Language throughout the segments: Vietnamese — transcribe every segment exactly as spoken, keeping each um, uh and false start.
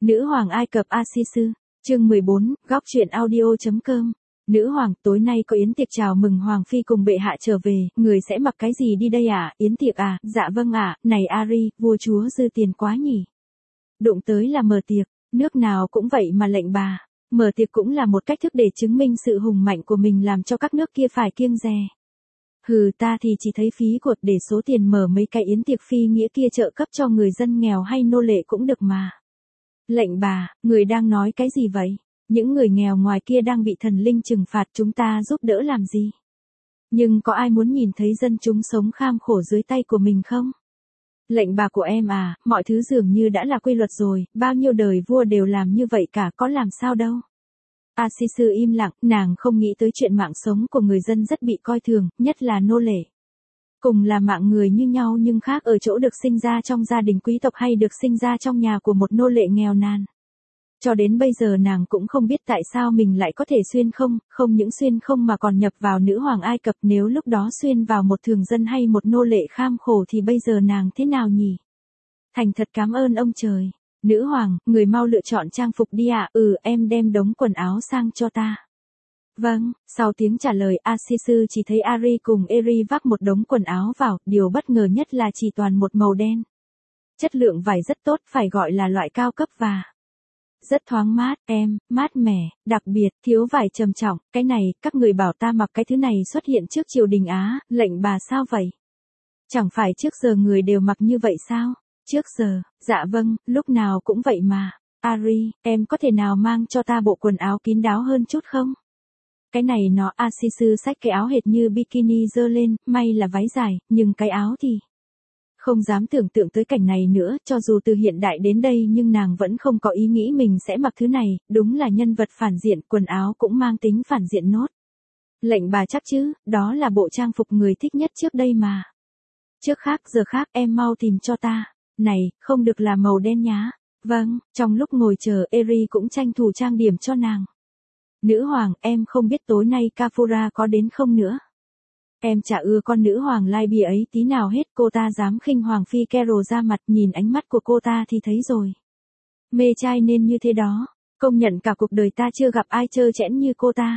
Nữ hoàng Ai Cập A-si-sư, chương mười bốn, góc truyện audio.com. Nữ hoàng, tối nay có yến tiệc chào mừng hoàng phi cùng bệ hạ trở về, người sẽ mặc cái gì đi đây à, yến tiệc à, dạ vâng ạ, này Ari, vua chúa dư tiền quá nhỉ. Đụng tới là mở tiệc, nước nào cũng vậy mà lệnh bà, mở tiệc cũng là một cách thức để chứng minh sự hùng mạnh của mình làm cho các nước kia phải kiêng dè. Hừ, ta thì chỉ thấy phí cột để số tiền mở mấy cái yến tiệc phi nghĩa kia trợ cấp cho người dân nghèo hay nô lệ cũng được mà. Lệnh bà, người đang nói cái gì vậy? Những người nghèo ngoài kia đang bị thần linh trừng phạt, chúng ta giúp đỡ làm gì? Nhưng có ai muốn nhìn thấy dân chúng sống kham khổ dưới tay của mình không? Lệnh bà của em à, mọi thứ dường như đã là quy luật rồi, bao nhiêu đời vua đều làm như vậy cả, có làm sao đâu. A-si-sư im lặng, nàng không nghĩ tới chuyện mạng sống của người dân rất bị coi thường, nhất là nô lệ. Cùng là mạng người như nhau nhưng khác ở chỗ được sinh ra trong gia đình quý tộc hay được sinh ra trong nhà của một nô lệ nghèo nàn. Cho đến bây giờ nàng cũng không biết tại sao mình lại có thể xuyên không, không những xuyên không mà còn nhập vào nữ hoàng Ai Cập, nếu lúc đó xuyên vào một thường dân hay một nô lệ kham khổ thì bây giờ nàng thế nào nhỉ? Thành thật cảm ơn ông trời. Nữ hoàng, người mau lựa chọn trang phục đi ạ, à. Ừ, em đem đống quần áo sang cho ta. Vâng, sau tiếng trả lời A-si-sư chỉ thấy Ari cùng Eri vác một đống quần áo vào, điều bất ngờ nhất là chỉ toàn một màu đen. Chất lượng vải rất tốt, phải gọi là loại cao cấp và rất thoáng mát, em, mát mẻ, đặc biệt, thiếu vải trầm trọng, cái này, các người bảo ta mặc cái thứ này xuất hiện trước triều đình Á, lệnh bà sao vậy? Chẳng phải trước giờ người đều mặc như vậy sao? Trước giờ, dạ vâng, lúc nào cũng vậy mà. Ari, em có thể nào mang cho ta bộ quần áo kín đáo hơn chút không? Cái này nó, A-si-sư xách cái áo hệt như bikini giơ lên, may là váy dài, nhưng cái áo thì không dám tưởng tượng tới cảnh này nữa, cho dù từ hiện đại đến đây nhưng nàng vẫn không có ý nghĩ mình sẽ mặc thứ này, đúng là nhân vật phản diện, quần áo cũng mang tính phản diện nốt. Lệnh bà chắc chứ, đó là bộ trang phục người thích nhất trước đây mà. Trước khác giờ khác, em mau tìm cho ta. Này, không được là màu đen nhá. Vâng, trong lúc ngồi chờ, Eri cũng tranh thủ trang điểm cho nàng. Nữ hoàng, em không biết tối nay Kafura có đến không nữa. Em chả ưa con nữ hoàng Libya ấy tí nào hết, cô ta dám khinh hoàng phi Carol ra mặt, nhìn ánh mắt của cô ta thì thấy rồi. Mê trai nên như thế đó, công nhận cả cuộc đời ta chưa gặp ai trơ trẽn như cô ta.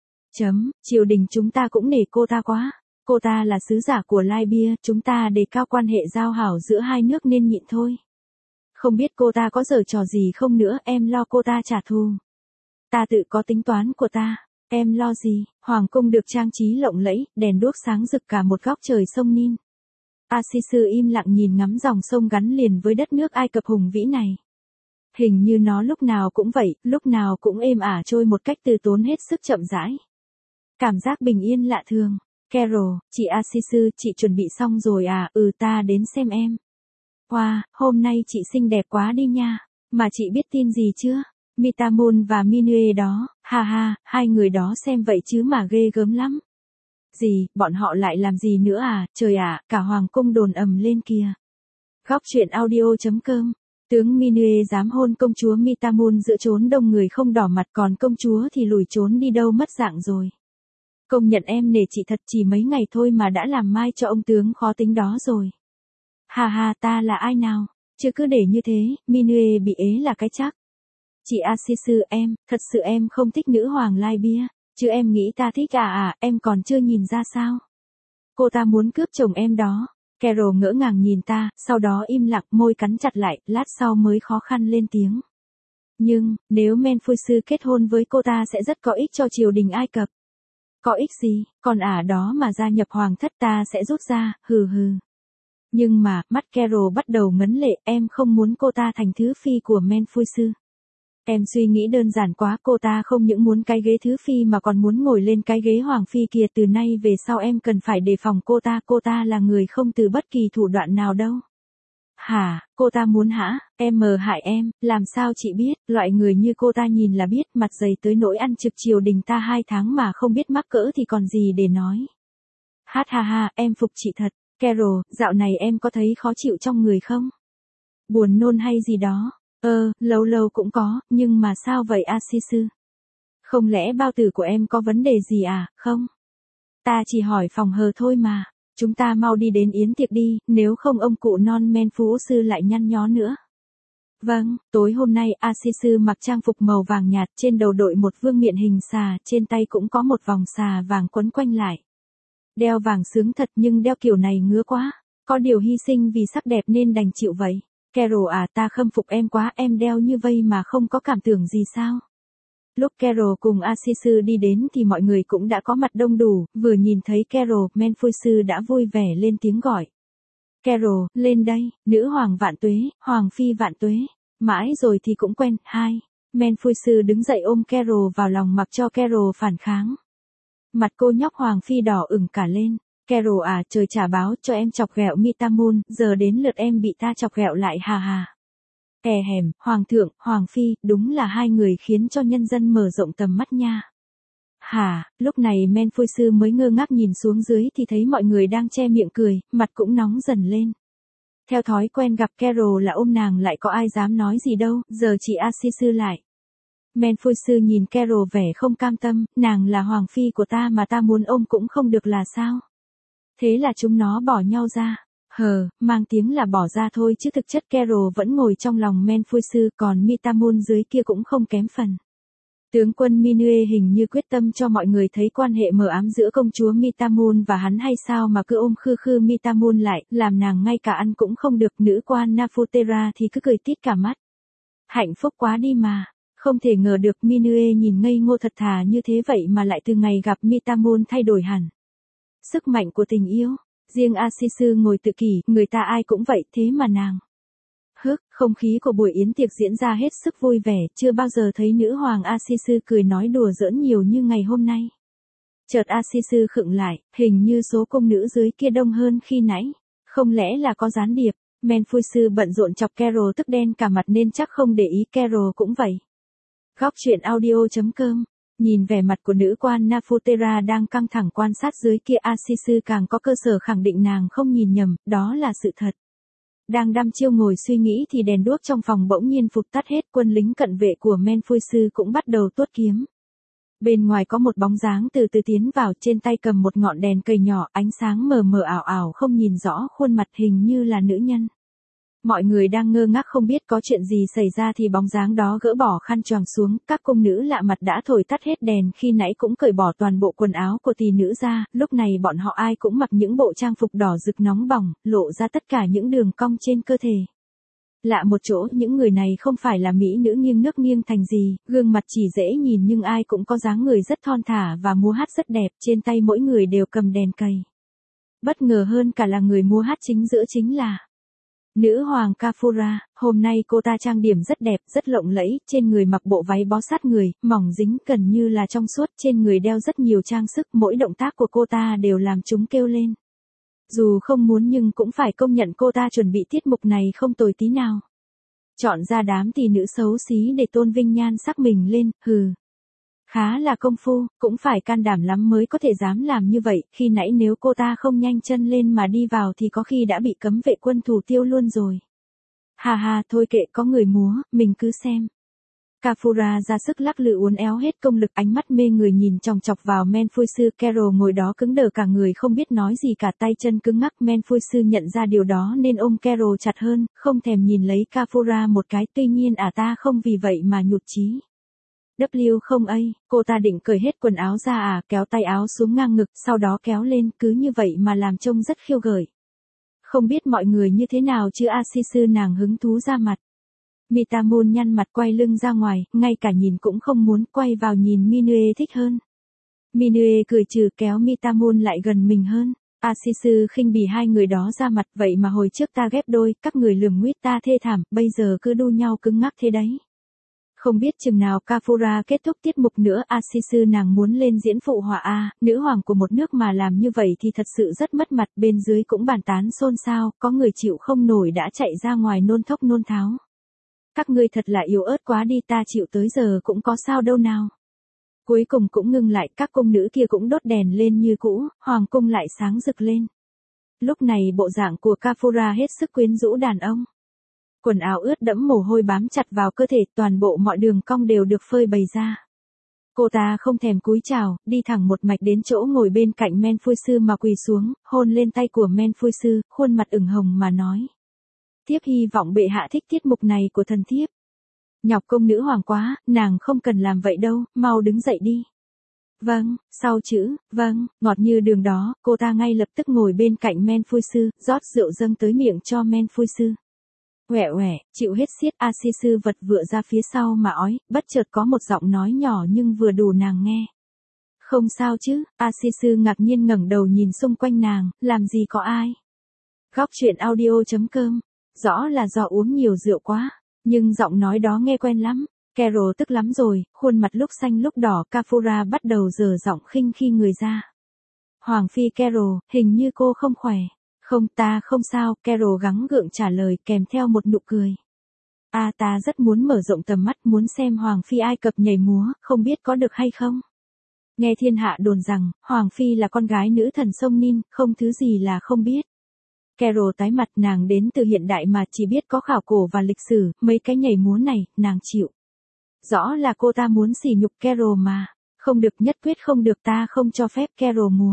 Chấm, triều đình chúng ta cũng nể cô ta quá. Cô ta là sứ giả của Libya, chúng ta đề cao quan hệ giao hảo giữa hai nước nên nhịn thôi. Không biết cô ta có giở trò gì không nữa, em lo cô ta trả thù. Ta tự có tính toán của ta, em lo gì, hoàng cung được trang trí lộng lẫy, đèn đuốc sáng rực cả một góc trời sông Nin. A-si-sư im lặng nhìn ngắm dòng sông gắn liền với đất nước Ai Cập hùng vĩ này. Hình như nó lúc nào cũng vậy, lúc nào cũng êm ả trôi một cách từ tốn hết sức chậm rãi. Cảm giác bình yên lạ thường. Carol, chị A-si-sư, chị chuẩn bị xong rồi à, ừ ta đến xem em. Wow, hôm nay chị xinh đẹp quá đi nha, mà chị biết tin gì chưa? Mitamun và Minue đó, ha ha, hai người đó xem vậy chứ mà ghê gớm lắm. Gì, bọn họ lại làm gì nữa à, trời ạ, à, cả hoàng cung đồn ầm lên kìa. Góc truyện audio.com, tướng Minue dám hôn công chúa Mitamun giữa chốn đông người không đỏ mặt, còn công chúa thì lùi trốn đi đâu mất dạng rồi. Công nhận em nể chị thật, chỉ mấy ngày thôi mà đã làm mai cho ông tướng khó tính đó rồi. Hà hà, ta là ai nào, chứ cứ để như thế, Minue bị ế là cái chắc. Chị A-si-sư em, thật sự em không thích nữ hoàng Libya, chứ em nghĩ ta thích à à, em còn chưa nhìn ra sao. Cô ta muốn cướp chồng em đó. Carol ngỡ ngàng nhìn ta, sau đó im lặng, môi cắn chặt lại, lát sau mới khó khăn lên tiếng. Nhưng, nếu Menfusu kết hôn với cô ta sẽ rất có ích cho triều đình Ai Cập. Có ích gì, còn ả đó mà gia nhập hoàng thất ta sẽ rút ra, hừ hừ. Nhưng mà, mắt Carol bắt đầu ngấn lệ, em không muốn cô ta thành thứ phi của Menfusu. Em suy nghĩ đơn giản quá, cô ta không những muốn cái ghế thứ phi mà còn muốn ngồi lên cái ghế hoàng phi kia, từ nay về sau em cần phải đề phòng cô ta, cô ta là người không từ bất kỳ thủ đoạn nào đâu. Hả, cô ta muốn hả, em mờ hại em, làm sao chị biết, loại người như cô ta nhìn là biết, mặt dày tới nỗi ăn trực triều đình ta hai tháng mà không biết mắc cỡ thì còn gì để nói. Hát ha ha, em phục chị thật. Carol, dạo này em có thấy khó chịu trong người không? Buồn nôn hay gì đó? Ờ, lâu lâu cũng có, nhưng mà sao vậy A-si-sư? Không lẽ bao tử của em có vấn đề gì à, không? Ta chỉ hỏi phòng hờ thôi mà, chúng ta mau đi đến yến tiệc đi, nếu không ông cụ non Menfusu lại nhăn nhó nữa. Vâng, tối hôm nay A Si Sư mặc trang phục màu vàng nhạt, trên đầu đội một vương miện hình xà, trên tay cũng có một vòng xà vàng quấn quanh lại. Đeo vàng sướng thật nhưng đeo kiểu này ngứa quá, có điều hy sinh vì sắc đẹp nên đành chịu vậy. Carol à, ta khâm phục em quá, em đeo như vây mà không có cảm tưởng gì sao? Lúc Carol cùng A Si Sư đi đến thì mọi người cũng đã có mặt đông đủ, vừa nhìn thấy Carol, Malfoy Sư đã vui vẻ lên tiếng gọi. Carol, lên đây, nữ hoàng vạn tuế, hoàng phi vạn tuế. Mãi rồi thì cũng quen, hai. Malfoy Sư đứng dậy ôm Carol vào lòng mặc cho Carol phản kháng. Mặt cô nhóc hoàng phi đỏ ửng cả lên. Carol à, trời trả báo cho em chọc ghẹo Mita Moon, giờ đến lượt em bị ta chọc ghẹo lại hà hà. Hè hèm, hoàng thượng, hoàng phi, đúng là hai người khiến cho nhân dân mở rộng tầm mắt nha. Hả, lúc này Malfoy Sư mới ngơ ngác nhìn xuống dưới thì thấy mọi người đang che miệng cười, mặt cũng nóng dần lên. Theo thói quen gặp Carol là ôm nàng lại có ai dám nói gì đâu, giờ chỉ A Si Sư lại. Malfoy Sư nhìn Carol vẻ không cam tâm, nàng là hoàng phi của ta mà ta muốn ôm cũng không được là sao? Thế là chúng nó bỏ nhau ra. Hờ, mang tiếng là bỏ ra thôi chứ thực chất Carol vẫn ngồi trong lòng Malfoy Sư, còn Mita Moon dưới kia cũng không kém phần. Tướng quân Minue hình như quyết tâm cho mọi người thấy quan hệ mờ ám giữa công chúa Mita Moon và hắn hay sao mà cứ ôm khư khư Mita Moon lại, làm nàng ngay cả ăn cũng không được, nữ quan Nafutera thì cứ cười tít cả mắt. Hạnh phúc quá đi mà, không thể ngờ được Minue nhìn ngây ngô thật thà như thế vậy mà lại từ ngày gặp Mita Moon thay đổi hẳn. Sức mạnh của tình yêu, riêng A Si Sư ngồi tự kỷ, người ta ai cũng vậy, thế mà nàng. Hức, không khí của buổi yến tiệc diễn ra hết sức vui vẻ, chưa bao giờ thấy nữ hoàng A Si Sư cười nói đùa giỡn nhiều như ngày hôm nay. Chợt A Si Sư khựng lại, hình như số cung nữ dưới kia đông hơn khi nãy, không lẽ là có gián điệp. Malfoy Sư bận rộn chọc Carol tức đen cả mặt nên chắc không để ý, Carol cũng vậy. Góc truyện audio chấm com. Nhìn vẻ mặt của nữ quan Nafutera đang căng thẳng quan sát dưới kia, A Si Sư càng có cơ sở khẳng định nàng không nhìn nhầm, đó là sự thật. Đang đăm chiêu ngồi suy nghĩ thì đèn đuốc trong phòng bỗng nhiên phụt tắt hết, quân lính cận vệ của Malfoy Sư cũng bắt đầu tuốt kiếm. Bên ngoài có một bóng dáng từ từ tiến vào, trên tay cầm một ngọn đèn cây nhỏ, ánh sáng mờ mờ ảo ảo không nhìn rõ khuôn mặt, hình như là nữ nhân. Mọi người đang ngơ ngác không biết có chuyện gì xảy ra thì bóng dáng đó gỡ bỏ khăn choàng xuống, các cung nữ lạ mặt đã thổi tắt hết đèn, khi nãy cũng cởi bỏ toàn bộ quần áo của tỷ nữ ra, lúc này bọn họ ai cũng mặc những bộ trang phục đỏ rực nóng bỏng, lộ ra tất cả những đường cong trên cơ thể. Lạ một chỗ, những người này không phải là mỹ nữ nghiêng nước nghiêng thành gì, gương mặt chỉ dễ nhìn nhưng ai cũng có dáng người rất thon thả và múa hát rất đẹp, trên tay mỗi người đều cầm đèn cầy. Bất ngờ hơn cả là người múa hát chính giữa chính là nữ hoàng Kafura. Hôm nay cô ta trang điểm rất đẹp, rất lộng lẫy, trên người mặc bộ váy bó sát người, mỏng dính gần như là trong suốt, trên người đeo rất nhiều trang sức, mỗi động tác của cô ta đều làm chúng kêu lên. Dù không muốn nhưng cũng phải công nhận cô ta chuẩn bị tiết mục này không tồi tí nào. Chọn ra đám tỷ nữ xấu xí để tôn vinh nhan sắc mình lên, hừ. Khá là công phu, cũng phải can đảm lắm mới có thể dám làm như vậy, khi nãy nếu cô ta không nhanh chân lên mà đi vào thì có khi đã bị cấm vệ quân thủ tiêu luôn rồi. Hà hà, thôi kệ, có người múa, mình cứ xem. Kafura ra sức lắc lư uốn éo hết công lực, ánh mắt mê người nhìn chòng chọc vào Malfoy Sư. Carol ngồi đó cứng đờ cả người không biết nói gì cả, tay chân cứng ngắc. Malfoy Sư nhận ra điều đó nên ôm Carol chặt hơn, không thèm nhìn lấy Kafura một cái, tuy nhiên à ta không vì vậy mà nhụt chí. W không a, cô ta định cởi hết quần áo ra à, kéo tay áo xuống ngang ngực, sau đó kéo lên, cứ như vậy mà làm trông rất khiêu gợi. Không biết mọi người như thế nào chứ A Si Sư nàng hứng thú ra mặt. Mita Moon nhăn mặt quay lưng ra ngoài, ngay cả nhìn cũng không muốn, quay vào nhìn Minue thích hơn. Minue cười trừ kéo Mita Moon lại gần mình hơn. A Si Sư khinh bỉ hai người đó ra mặt, vậy mà hồi trước ta ghép đôi, các người lườm nguýt ta thê thảm, bây giờ cứ đu nhau cứng ngắc thế đấy. Không biết chừng nào Kafura kết thúc tiết mục nữa. A Si Sư nàng muốn lên diễn phụ họa a, nữ hoàng của một nước mà làm như vậy thì thật sự rất mất mặt, bên dưới cũng bàn tán xôn xao, có người chịu không nổi đã chạy ra ngoài nôn thốc nôn tháo. Các ngươi thật là yếu ớt quá đi, ta chịu tới giờ cũng có sao đâu nào. Cuối cùng cũng ngưng lại, các cung nữ kia cũng đốt đèn lên như cũ, hoàng cung lại sáng rực lên. Lúc này bộ dạng của Kafura hết sức quyến rũ đàn ông. Quần áo ướt đẫm mồ hôi bám chặt vào cơ thể, toàn bộ mọi đường cong đều được phơi bày ra. Cô ta không thèm cúi chào, đi thẳng một mạch đến chỗ ngồi bên cạnh Malfoy Sư mà quỳ xuống, hôn lên tay của Malfoy Sư, khuôn mặt ửng hồng mà nói. Thiếp hy vọng bệ hạ thích tiết mục này của thần thiếp. Nhọc công nữ hoàng quá, nàng không cần làm vậy đâu, mau đứng dậy đi. Vâng, sau chữ, vâng, ngọt như đường đó, cô ta ngay lập tức ngồi bên cạnh men phui sư, rót rượu dâng tới miệng cho men phui sư. Uể uể, chịu hết xiết, A Si sư vật vựa ra phía sau mà ói, bất chợt có một giọng nói nhỏ nhưng vừa đủ nàng nghe. Không sao chứ, A Si sư ngạc nhiên ngẩng đầu nhìn xung quanh nàng, làm gì có ai. Góc truyện audio chấm com, rõ là do uống nhiều rượu quá, nhưng giọng nói đó nghe quen lắm. Carol tức lắm rồi, khuôn mặt lúc xanh lúc đỏ, Kafura bắt đầu giở giọng khinh khi người ra. Hoàng phi Carol, hình như cô không khỏe. Không, ta không sao, Carol gắng gượng trả lời kèm theo một nụ cười. À, ta rất muốn mở rộng tầm mắt, muốn xem Hoàng phi Ai Cập nhảy múa, không biết có được hay không. Nghe thiên hạ đồn rằng, Hoàng phi là con gái nữ thần sông Nin, không thứ gì là không biết. Carol tái mặt, nàng đến từ hiện đại mà chỉ biết có khảo cổ và lịch sử, mấy cái nhảy múa này, nàng chịu. Rõ là cô ta muốn sỉ nhục Carol mà. Không được, nhất quyết không được, ta không cho phép Carol múa.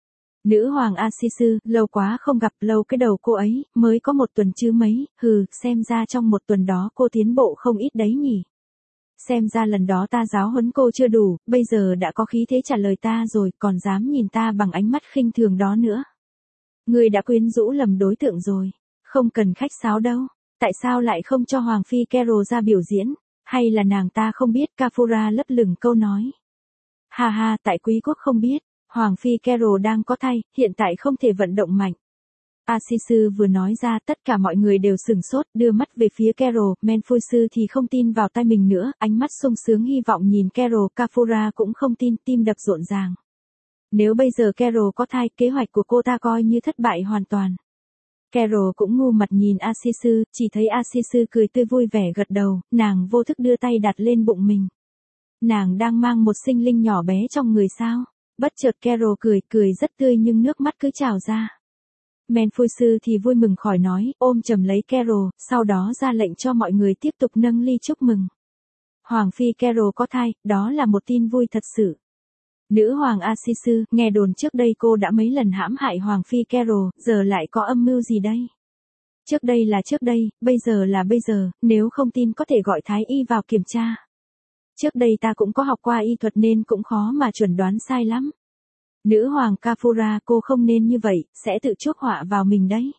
Nữ hoàng A Si sư, lâu quá không gặp, lâu cái đầu cô ấy, mới có một tuần chứ mấy, hừ, xem ra trong một tuần đó cô tiến bộ không ít đấy nhỉ. Xem ra lần đó ta giáo huấn cô chưa đủ, bây giờ đã có khí thế trả lời ta rồi, còn dám nhìn ta bằng ánh mắt khinh thường đó nữa. Người đã quyến rũ lầm đối tượng rồi, không cần khách sáo đâu, tại sao lại không cho Hoàng phi Carol ra biểu diễn? Hay là nàng ta không biết, Kafura lấp lửng câu nói. Ha ha, tại quý quốc không biết, Hoàng phi Carol đang có thai, hiện tại không thể vận động mạnh. A Si sư vừa nói ra, tất cả mọi người đều sửng sốt, đưa mắt về phía Carol, men phui sư thì không tin vào tai mình nữa, ánh mắt sung sướng hy vọng nhìn Carol, Kafura cũng không tin, tim đập rộn ràng. Nếu bây giờ Carol có thai, kế hoạch của cô ta coi như thất bại hoàn toàn. Carol cũng ngu mặt nhìn A Si sư, chỉ thấy A Si sư cười tươi vui vẻ gật đầu, nàng vô thức đưa tay đặt lên bụng mình. Nàng đang mang một sinh linh nhỏ bé trong người sao? Bất chợt Carol cười, cười rất tươi nhưng nước mắt cứ trào ra. Men phui sư thì vui mừng khỏi nói, ôm chầm lấy Carol, sau đó ra lệnh cho mọi người tiếp tục nâng ly chúc mừng. Hoàng phi Carol có thai, đó là một tin vui thật sự. Nữ hoàng A Si sư, nghe đồn trước đây cô đã mấy lần hãm hại Hoàng phi Carol, giờ lại có âm mưu gì đây? Trước đây là trước đây, bây giờ là bây giờ, nếu không tin có thể gọi thái y vào kiểm tra. Trước đây ta cũng có học qua y thuật nên cũng khó mà chuẩn đoán sai lắm. Nữ hoàng Kafura, cô không nên như vậy, sẽ tự chuốc họa vào mình đấy.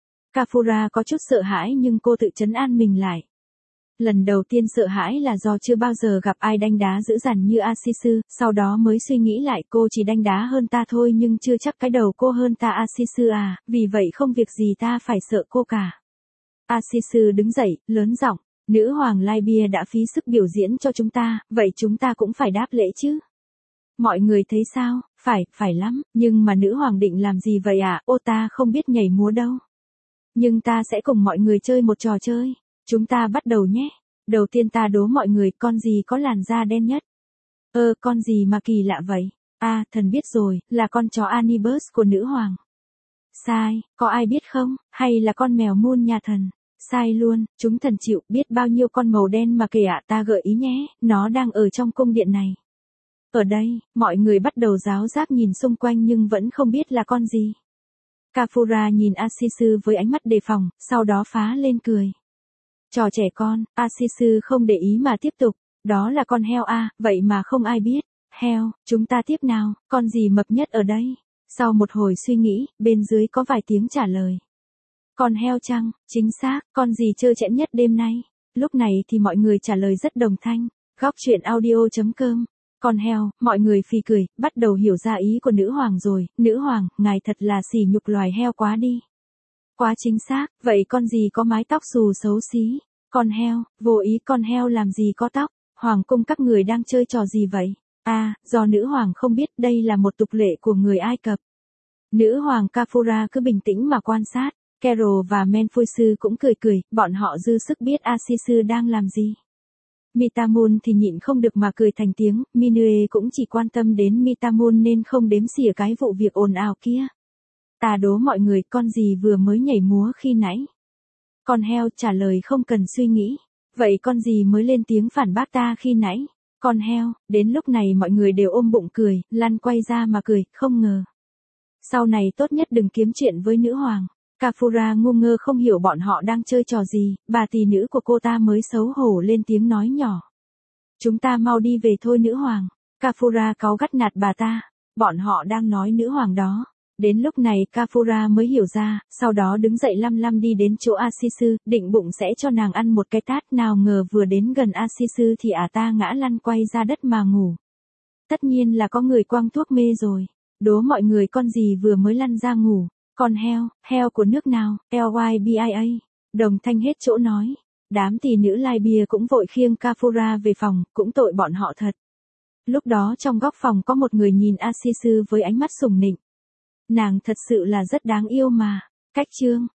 Kafura có chút sợ hãi nhưng cô tự trấn an mình lại. Lần đầu tiên sợ hãi là do chưa bao giờ gặp ai đánh đá dữ dằn như A Si sư, sau đó mới suy nghĩ lại cô chỉ đánh đá hơn ta thôi nhưng chưa chắc cái đầu cô hơn ta A Si sư à, vì vậy không việc gì ta phải sợ cô cả. A Si sư đứng dậy, lớn giọng, nữ hoàng Libya đã phí sức biểu diễn cho chúng ta, vậy chúng ta cũng phải đáp lễ chứ. Mọi người thấy sao? Phải, phải lắm, nhưng mà nữ hoàng định làm gì vậy ạ? À? Ô ta không biết nhảy múa đâu. Nhưng ta sẽ cùng mọi người chơi một trò chơi. Chúng ta bắt đầu nhé. Đầu tiên ta đố mọi người con gì có làn da đen nhất. Ơ, con gì mà kỳ lạ vậy? À, thần biết rồi, là con chó Anubis của nữ hoàng. Sai, có ai biết không? Hay là con mèo Moon nhà thần? Sai luôn, chúng thần chịu, biết bao nhiêu con màu đen mà kể ạ, ta gợi ý nhé, nó đang ở trong cung điện này. Ở đây, mọi người bắt đầu ráo rác nhìn xung quanh nhưng vẫn không biết là con gì. Kafura nhìn A Si sư với ánh mắt đề phòng, sau đó phá lên cười. Trò trẻ con, A Si sư không để ý mà tiếp tục, đó là con heo a, à, vậy mà không ai biết. Heo, chúng ta tiếp nào, con gì mập nhất ở đây? Sau một hồi suy nghĩ, bên dưới có vài tiếng trả lời. Con heo chăng, chính xác, con gì trơ trẽn nhất đêm nay? Lúc này thì mọi người trả lời rất đồng thanh. Góc truyện audio chấm com. Con heo, mọi người phì cười, bắt đầu hiểu ra ý của nữ hoàng rồi, nữ hoàng, ngài thật là sỉ nhục loài heo quá đi. Quá chính xác, vậy con gì có mái tóc xù xấu xí? Con heo, vô ý con heo làm gì có tóc? Hoàng cung các người đang chơi trò gì vậy? À, do nữ hoàng không biết đây là một tục lệ của người Ai Cập. Nữ hoàng Kafura cứ bình tĩnh mà quan sát, Carol và men phui sư cũng cười cười, bọn họ dư sức biết A Si sư đang làm gì. Mitamun thì nhịn không được mà cười thành tiếng, Minue cũng chỉ quan tâm đến Mitamun nên không đếm xỉa cái vụ việc ồn ào kia. Ta đố mọi người con gì vừa mới nhảy múa khi nãy. Con heo trả lời không cần suy nghĩ. Vậy con gì mới lên tiếng phản bác ta khi nãy? Con heo, đến lúc này mọi người đều ôm bụng cười, lăn quay ra mà cười, không ngờ. Sau này tốt nhất đừng kiếm chuyện với nữ hoàng. Kafura ngu ngơ không hiểu bọn họ đang chơi trò gì, bà tỷ nữ của cô ta mới xấu hổ lên tiếng nói nhỏ. Chúng ta mau đi về thôi nữ hoàng. Kafura cáu gắt nạt bà ta. Bọn họ đang nói nữ hoàng đó. Đến lúc này Kafura mới hiểu ra, sau đó đứng dậy lăm lăm đi đến chỗ Asisu, định bụng sẽ cho nàng ăn một cái tát, nào ngờ vừa đến gần Asisu thì ả ta ngã lăn quay ra đất mà ngủ. Tất nhiên là có người quăng thuốc mê rồi. Đố mọi người con gì vừa mới lăn ra ngủ. Con heo, heo của nước nào, Libya. Đồng thanh hết chỗ nói. Đám tỷ nữ Libya cũng vội khiêng Kafura về phòng, cũng tội bọn họ thật. Lúc đó trong góc phòng có một người nhìn Asisu với ánh mắt sùng nịnh. Nàng thật sự là rất đáng yêu mà. Cách chương.